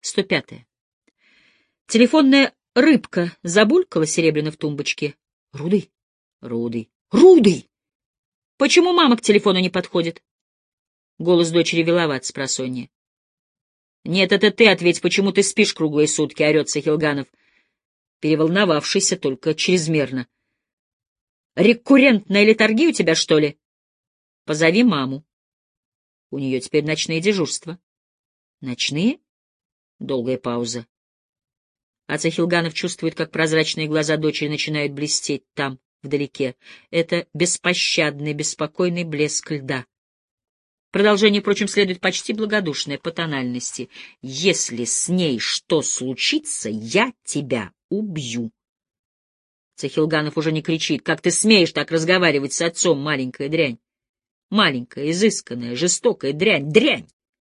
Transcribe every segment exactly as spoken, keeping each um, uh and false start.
сто пятое. Телефонная рыбка забулькала серебряно в тумбочке. Рудый, Рудый, Рудый! Почему мама к телефону не подходит? Голос дочери виловат с просонья. Нет, это ты ответь, почему ты спишь круглые сутки, орет Сахилганов, переволновавшийся только чрезмерно. Рекуррентная летаргия у тебя, что ли? Позови маму. У нее теперь ночные дежурства. Ночные? Долгая пауза. А Сахилганов чувствует, как прозрачные глаза дочери начинают блестеть там, вдалеке. Это беспощадный, беспокойный блеск льда. Продолжение, впрочем, следует почти благодушное по тональности. «Если с ней что случится, я тебя убью». Сахилганов уже не кричит. «Как ты смеешь так разговаривать с отцом, маленькая дрянь? Маленькая, изысканная, жестокая дрянь, дрянь!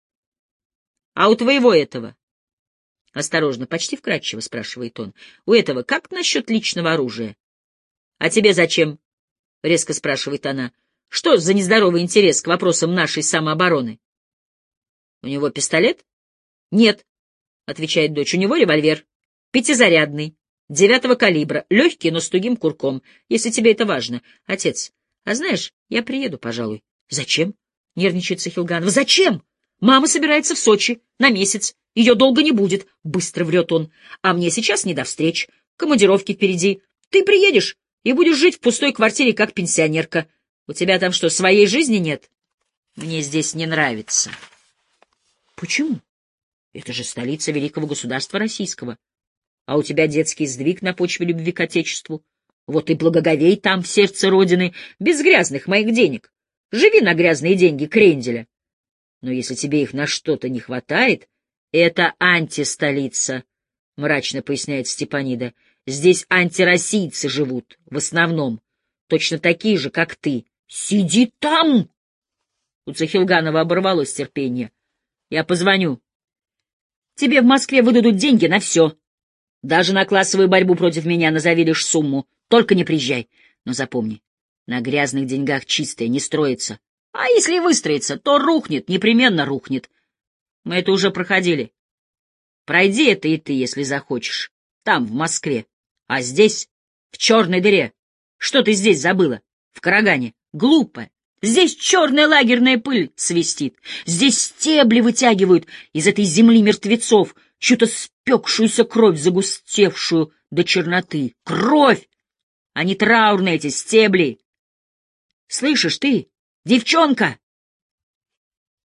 А у твоего этого...» Осторожно, почти вкратчиво спрашивает он. «У этого как насчет личного оружия?» «А тебе зачем?» — резко спрашивает она. «Что за нездоровый интерес к вопросам нашей самообороны?» «У него пистолет?» «Нет», — отвечает дочь, — «у него револьвер. Пятизарядный, девятого калибра, легкий, но с тугим курком, если тебе это важно. Отец, а знаешь, я приеду, пожалуй». «Зачем?» — нервничает Сахилганов. «Зачем? Мама собирается в Сочи на месяц. Ее долго не будет», — быстро врет он. «А мне сейчас не до встреч. Командировки впереди. Ты приедешь и будешь жить в пустой квартире, как пенсионерка. У тебя там что, своей жизни нет? Мне здесь не нравится». «Почему? Это же столица великого государства российского. А у тебя детский сдвиг на почве любви к отечеству. Вот и благоговей там, в сердце родины, без грязных моих денег. Живи на грязные деньги кренделя. Но если тебе их на что-то не хватает, это антистолица», — мрачно поясняет Степанида. «Здесь антироссийцы живут, в основном, точно такие же, как ты». «Сиди там!» У Цахилганова оборвалось терпение. «Я позвоню. Тебе в Москве выдадут деньги на все. Даже на классовую борьбу против меня назови лишь сумму. Только не приезжай. Но запомни, на грязных деньгах чистое не строится. А если и выстроится, то рухнет, непременно рухнет. Мы это уже проходили. Пройди это и ты, если захочешь. Там, в Москве. А здесь, в черной дыре. Что ты здесь забыла? В Карагане. Глупая. Здесь черная лагерная пыль свистит. Здесь стебли вытягивают из этой земли мертвецов чью-то спекшуюся кровь, загустевшую до черноты. Кровь! А не траурные эти стебли. Слышишь ты, девчонка?